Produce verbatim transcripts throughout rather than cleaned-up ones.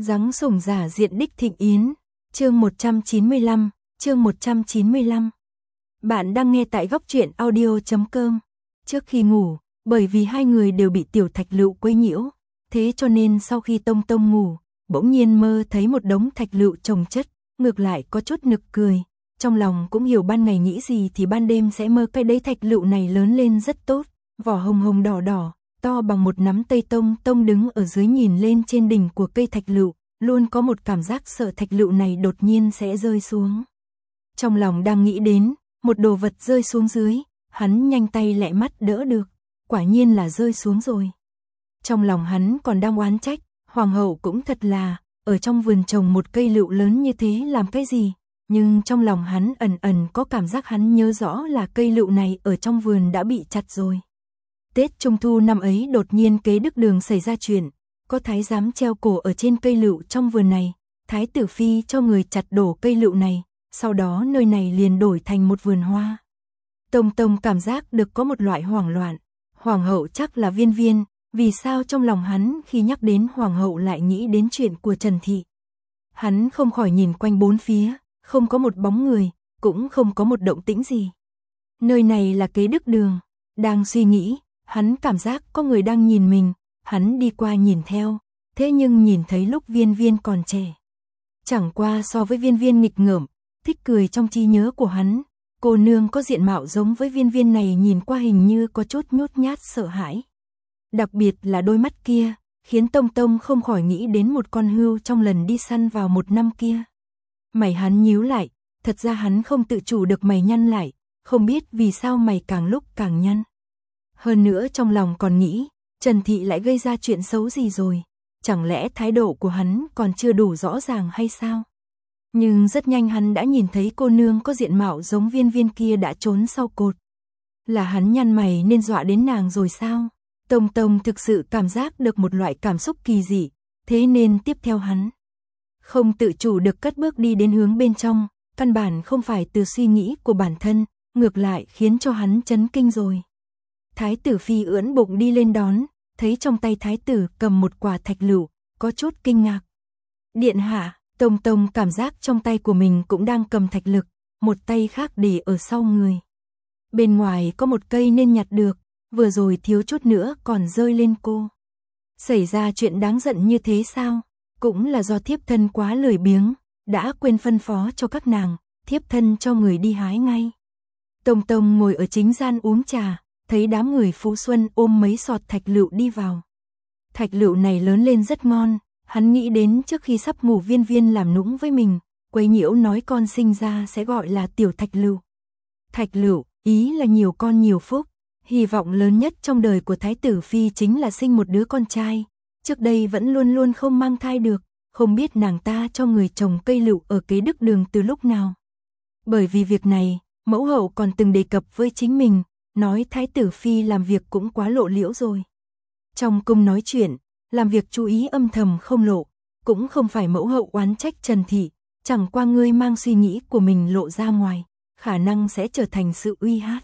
Giáng sủng giả diện đích thịnh yến, chương một trăm chín mươi lăm, chương một trăm chín mươi lăm. Bạn đang nghe tại góc truyện audio chấm com. Trước khi ngủ, bởi vì hai người đều bị Tiểu Thạch Lựu quấy nhiễu, thế cho nên sau khi Tông Tông ngủ, bỗng nhiên mơ thấy một đống thạch lựu chồng chất, ngược lại có chút nực cười, trong lòng cũng hiểu ban ngày nghĩ gì thì ban đêm sẽ mơ cái đấy thạch lựu này lớn lên rất tốt, vỏ hồng hồng đỏ đỏ, to bằng một nắm tay. Tông Tông đứng ở dưới nhìn lên trên đỉnh của cây thạch lựu, luôn có một cảm giác sợ thạch lựu này đột nhiên sẽ rơi xuống. Trong lòng đang nghĩ đến, một đồ vật rơi xuống dưới, hắn nhanh tay lẹ mắt đỡ được, quả nhiên là rơi xuống rồi. Trong lòng hắn còn đang oán trách, hoàng hậu cũng thật là, ở trong vườn trồng một cây lựu lớn như thế làm cái gì, nhưng trong lòng hắn ẩn ẩn có cảm giác hắn nhớ rõ là cây lựu này ở trong vườn đã bị chặt rồi. Tết Trung Thu năm ấy đột nhiên Kế Đức Đường xảy ra chuyện, có thái giám treo cổ ở trên cây lựu trong vườn này, thái tử phi cho người chặt đổ cây lựu này, sau đó nơi này liền đổi thành một vườn hoa. Tông Tông cảm giác được có một loại hoảng loạn, hoàng hậu chắc là Viên Viên, vì sao trong lòng hắn khi nhắc đến hoàng hậu lại nghĩ đến chuyện của Trần Thị. Hắn không khỏi nhìn quanh bốn phía, không có một bóng người, cũng không có một động tĩnh gì. Nơi này là Kế Đức Đường, đang suy nghĩ, hắn cảm giác có người đang nhìn mình, hắn đi qua nhìn theo, thế nhưng nhìn thấy lúc Viên Viên còn trẻ. Chẳng qua so với Viên Viên nghịch ngợm, thích cười trong trí nhớ của hắn, cô nương có diện mạo giống với Viên Viên này nhìn qua hình như có chút nhút nhát sợ hãi. Đặc biệt là đôi mắt kia, khiến Tông Tông không khỏi nghĩ đến một con hươu trong lần đi săn vào một năm kia. Mày hắn nhíu lại, thật ra hắn không tự chủ được mày nhăn lại, không biết vì sao mày càng lúc càng nhăn. Hơn nữa trong lòng còn nghĩ, Trần Thị lại gây ra chuyện xấu gì rồi, chẳng lẽ thái độ của hắn còn chưa đủ rõ ràng hay sao? Nhưng rất nhanh hắn đã nhìn thấy cô nương có diện mạo giống Viên Viên kia đã trốn sau cột. Là hắn nhăn mày nên dọa đến nàng rồi sao? Tông Tông thực sự cảm giác được một loại cảm xúc kỳ dị, thế nên tiếp theo hắn không tự chủ được cất bước đi đến hướng bên trong, căn bản không phải từ suy nghĩ của bản thân, ngược lại khiến cho hắn chấn kinh rồi. Thái tử phi ưỡn bụng đi lên đón, thấy trong tay thái tử cầm một quả thạch lựu, có chút kinh ngạc. Điện hạ, Tông Tông cảm giác trong tay của mình cũng đang cầm thạch lực, một tay khác để ở sau người. Bên ngoài có một cây nên nhặt được, vừa rồi thiếu chút nữa còn rơi lên cô. Xảy ra chuyện đáng giận như thế sao? Cũng là do thiếp thân quá lười biếng, đã quên phân phó cho các nàng, thiếp thân cho người đi hái ngay. Tông Tông ngồi ở chính gian uống trà, thấy đám người Phú Xuân ôm mấy sọt thạch lựu đi vào. Thạch lựu này lớn lên rất ngon, hắn nghĩ đến trước khi sắp ngủ Viên Viên làm nũng với mình, quấy nhiễu nói con sinh ra sẽ gọi là tiểu thạch lựu. Thạch lựu, ý là nhiều con nhiều phúc, hy vọng lớn nhất trong đời của thái tử phi chính là sinh một đứa con trai, trước đây vẫn luôn luôn không mang thai được, không biết nàng ta cho người trồng cây lựu ở Kế Đức Đường từ lúc nào. Bởi vì việc này, mẫu hậu còn từng đề cập với chính mình, nói thái tử phi làm việc cũng quá lộ liễu rồi. Trong cung nói chuyện, làm việc chú ý âm thầm không lộ, cũng không phải mẫu hậu oán trách Trần Thị, chẳng qua ngươi mang suy nghĩ của mình lộ ra ngoài, khả năng sẽ trở thành sự uy hát.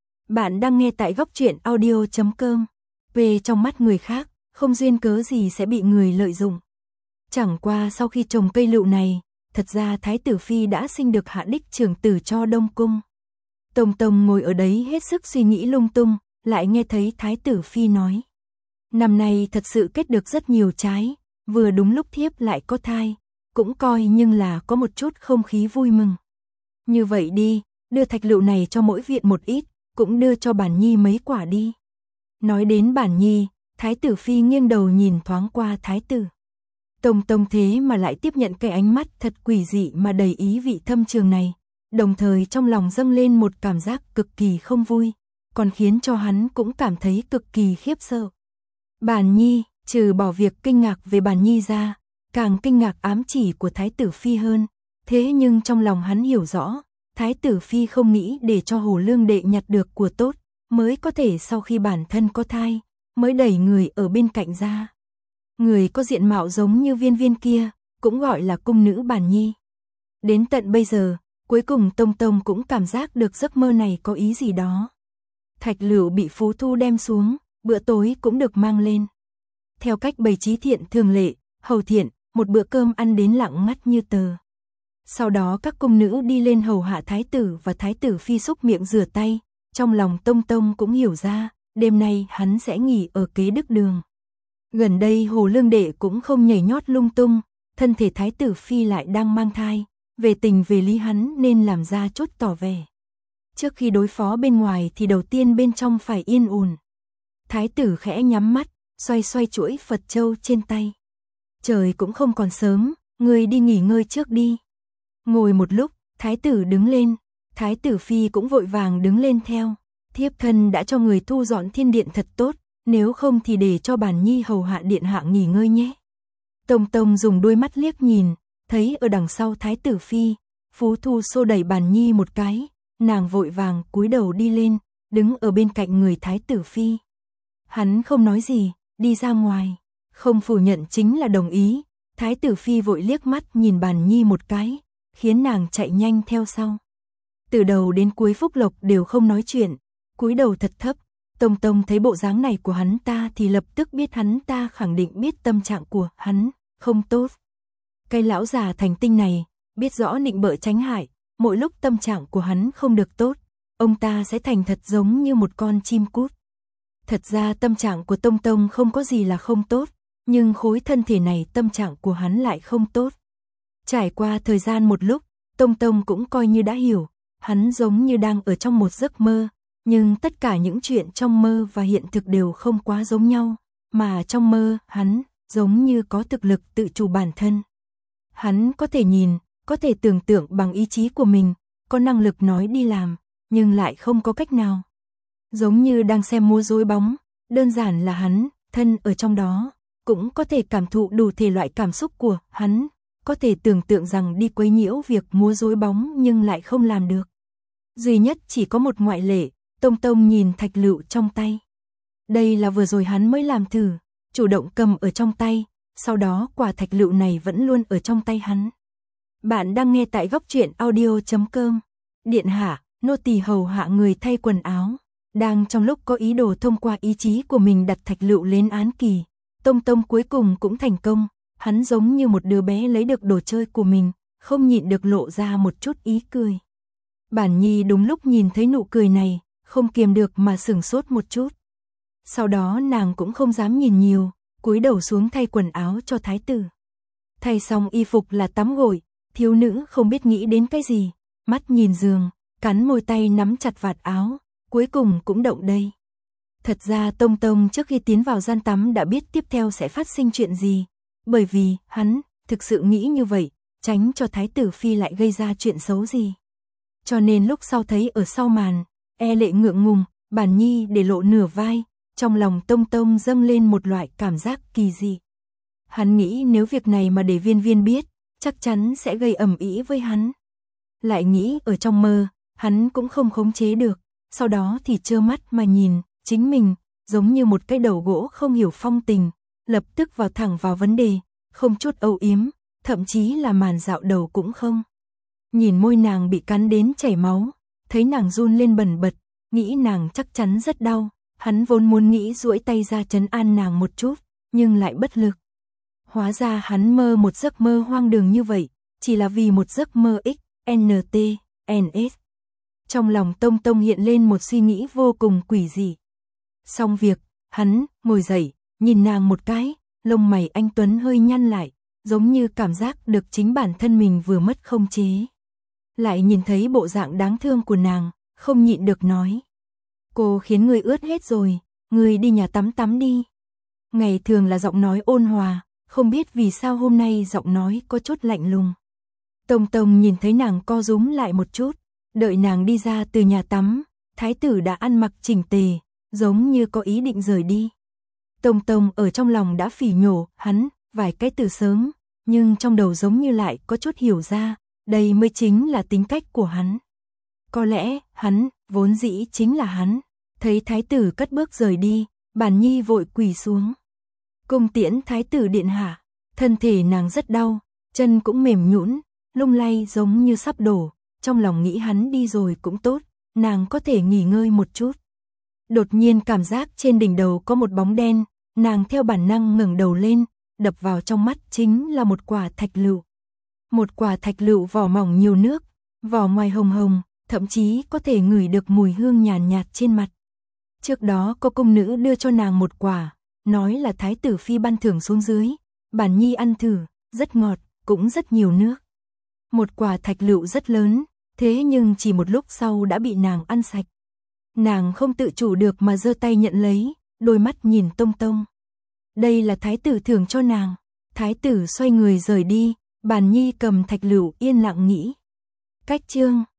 Bạn đang nghe tại góc truyện audio chấm com. Về trong mắt người khác, không duyên cớ gì sẽ bị người lợi dụng. Chẳng qua sau khi trồng cây lựu này, thật ra thái tử phi đã sinh được hạ đích trưởng tử cho Đông Cung. Tông Tông ngồi ở đấy hết sức suy nghĩ lung tung, lại nghe thấy thái tử phi nói. Năm nay thật sự kết được rất nhiều trái, vừa đúng lúc thiếp lại có thai, cũng coi nhưng là có một chút không khí vui mừng. Như vậy đi, đưa thạch lựu này cho mỗi viện một ít, cũng đưa cho Bản Nhi mấy quả đi. Nói đến Bản Nhi, thái tử phi nghiêng đầu nhìn thoáng qua thái tử. Tông Tông thế mà lại tiếp nhận cái ánh mắt thật quỷ dị mà đầy ý vị thâm trường này, đồng thời trong lòng dâng lên một cảm giác cực kỳ không vui, còn khiến cho hắn cũng cảm thấy cực kỳ khiếp sợ. Bản Nhi, trừ bỏ việc kinh ngạc về Bản Nhi ra, càng kinh ngạc ám chỉ của thái tử phi hơn, thế nhưng trong lòng hắn hiểu rõ, thái tử phi không nghĩ để cho Hồ Lương đệ nhặt được của tốt, mới có thể sau khi bản thân có thai, mới đẩy người ở bên cạnh ra. Người có diện mạo giống như Viên Viên kia, cũng gọi là cung nữ Bản Nhi. Đến tận bây giờ, cuối cùng Tông Tông cũng cảm giác được giấc mơ này có ý gì đó. Thạch lựu bị Phú Thu đem xuống, bữa tối cũng được mang lên. Theo cách bày trí thiện thường lệ, Hầu Thiện, một bữa cơm ăn đến lặng ngắt như tờ. Sau đó các cung nữ đi lên hầu hạ thái tử và thái tử phi xúc miệng rửa tay, trong lòng Tông Tông cũng hiểu ra, đêm nay hắn sẽ nghỉ ở kế đức đường. Gần đây Hồ Lương Đệ cũng không nhảy nhót lung tung, thân thể thái tử phi lại đang mang thai, về tình về lý hắn nên làm ra chút tỏ vẻ. Trước khi đối phó bên ngoài thì đầu tiên bên trong phải yên ổn. Thái tử khẽ nhắm mắt, xoay xoay chuỗi Phật châu trên tay. Trời cũng không còn sớm, người đi nghỉ ngơi trước đi. Ngồi một lúc, thái tử đứng lên, thái tử phi cũng vội vàng đứng lên theo. Thiếp thân đã cho người thu dọn thiên điện thật tốt, nếu không thì để cho Bản Nhi hầu hạ điện hạ nghỉ ngơi nhé. Tông Tông dùng đôi mắt liếc nhìn, thấy ở đằng sau thái tử phi, Phú Thu xô đẩy Bản Nhi một cái, nàng vội vàng cúi đầu đi lên, đứng ở bên cạnh người thái tử phi. Hắn không nói gì, đi ra ngoài, không phủ nhận chính là đồng ý. Thái tử phi vội liếc mắt nhìn Bản Nhi một cái, khiến nàng chạy nhanh theo sau. Từ đầu đến cuối Phúc Lộc đều không nói chuyện, cúi đầu thật thấp. Tông Tông thấy bộ dáng này của hắn ta thì lập tức biết hắn ta khẳng định biết tâm trạng của hắn không tốt. Cái lão già thành tinh này, biết rõ nịnh bợ tránh hại, mỗi lúc tâm trạng của hắn không được tốt, ông ta sẽ thành thật giống như một con chim cút. Thật ra tâm trạng của Tông Tông không có gì là không tốt, nhưng khối thân thể này tâm trạng của hắn lại không tốt. Trải qua thời gian một lúc, Tông Tông cũng coi như đã hiểu, hắn giống như đang ở trong một giấc mơ, nhưng tất cả những chuyện trong mơ và hiện thực đều không quá giống nhau, mà trong mơ, hắn giống như có thực lực tự chủ bản thân. Hắn có thể nhìn, có thể tưởng tượng bằng ý chí của mình, có năng lực nói đi làm, nhưng lại không có cách nào. Giống như đang xem múa rối bóng, đơn giản là hắn, thân ở trong đó, cũng có thể cảm thụ đủ thể loại cảm xúc của hắn, có thể tưởng tượng rằng đi quấy nhiễu việc múa rối bóng nhưng lại không làm được. Duy nhất chỉ có một ngoại lệ, Tông Tông nhìn thạch lựu trong tay. Đây là vừa rồi hắn mới làm thử, chủ động cầm ở trong tay, sau đó quả thạch lựu này vẫn luôn ở trong tay hắn. Bạn đang nghe tại góc truyện audio chấm com. Điện hạ, nô tỳ hầu hạ người thay quần áo. Đang trong lúc có ý đồ thông qua ý chí của mình đặt thạch lựu lên án kỳ, Tông Tông cuối cùng cũng thành công, hắn giống như một đứa bé lấy được đồ chơi của mình, không nhịn được lộ ra một chút ý cười. Bản Nhi đúng lúc nhìn thấy nụ cười này, không kiềm được mà sửng sốt một chút. Sau đó nàng cũng không dám nhìn nhiều, cúi đầu xuống thay quần áo cho thái tử. Thay xong y phục là tắm gội, thiếu nữ không biết nghĩ đến cái gì, mắt nhìn giường, cắn môi tay nắm chặt vạt áo, cuối cùng cũng động đây. Thật ra Tông Tông trước khi tiến vào gian tắm đã biết tiếp theo sẽ phát sinh chuyện gì, bởi vì hắn thực sự nghĩ như vậy, tránh cho thái tử phi lại gây ra chuyện xấu gì. Cho nên lúc sau thấy ở sau màn, e lệ ngượng ngùng, Bản Nhi để lộ nửa vai, trong lòng Tông Tông dâng lên một loại cảm giác kỳ dị. Hắn nghĩ nếu việc này mà để Viên Viên biết, chắc chắn sẽ gây ầm ĩ với hắn. Lại nghĩ ở trong mơ, hắn cũng không khống chế được, sau đó thì trơ mắt mà nhìn, chính mình, giống như một cái đầu gỗ không hiểu phong tình, lập tức vào thẳng vào vấn đề, không chút âu yếm, thậm chí là màn dạo đầu cũng không. Nhìn môi nàng bị cắn đến chảy máu, thấy nàng run lên bần bật, nghĩ nàng chắc chắn rất đau, hắn vốn muốn nghĩ duỗi tay ra trấn an nàng một chút, nhưng lại bất lực. Hóa ra hắn mơ một giấc mơ hoang đường như vậy, chỉ là vì một giấc mơ X, N T, N S. Trong lòng Tông Tông hiện lên một suy nghĩ vô cùng quỷ dị. Xong việc, hắn ngồi dậy, nhìn nàng một cái, lông mày anh tuấn hơi nhăn lại, giống như cảm giác được chính bản thân mình vừa mất không chế. Lại nhìn thấy bộ dạng đáng thương của nàng, không nhịn được nói. Cô khiến người ướt hết rồi, người đi nhà tắm tắm đi. Ngày thường là giọng nói ôn hòa, không biết vì sao hôm nay giọng nói có chút lạnh lùng. Tông Tông nhìn thấy nàng co rúm lại một chút, đợi nàng đi ra từ nhà tắm, thái tử đã ăn mặc chỉnh tề, giống như có ý định rời đi. Tông Tông ở trong lòng đã phỉ nhổ hắn vài cái từ sớm, nhưng trong đầu giống như lại có chút hiểu ra, đây mới chính là tính cách của hắn. Có lẽ, hắn, vốn dĩ chính là hắn. Thấy thái tử cất bước rời đi, Bản Nhi vội quỳ xuống. Cung tiễn thái tử điện hạ, thân thể nàng rất đau, chân cũng mềm nhũn, lung lay giống như sắp đổ, trong lòng nghĩ hắn đi rồi cũng tốt, nàng có thể nghỉ ngơi một chút. Đột nhiên cảm giác trên đỉnh đầu có một bóng đen, nàng theo bản năng ngẩng đầu lên, đập vào trong mắt chính là một quả thạch lựu. Một quả thạch lựu vỏ mỏng nhiều nước, vỏ ngoài hồng hồng, thậm chí có thể ngửi được mùi hương nhàn nhạt, nhạt trên mặt. Trước đó có công nữ đưa cho nàng một quả, nói là thái tử phi ban thưởng xuống dưới, Bản Nhi ăn thử, rất ngọt, cũng rất nhiều nước. Một quả thạch lựu rất lớn, thế nhưng chỉ một lúc sau đã bị nàng ăn sạch. Nàng không tự chủ được mà giơ tay nhận lấy, đôi mắt nhìn tông tông. Đây là thái tử thưởng cho nàng. Thái tử xoay người rời đi, Bản Nhi cầm thạch lựu yên lặng nghĩ. Cách chương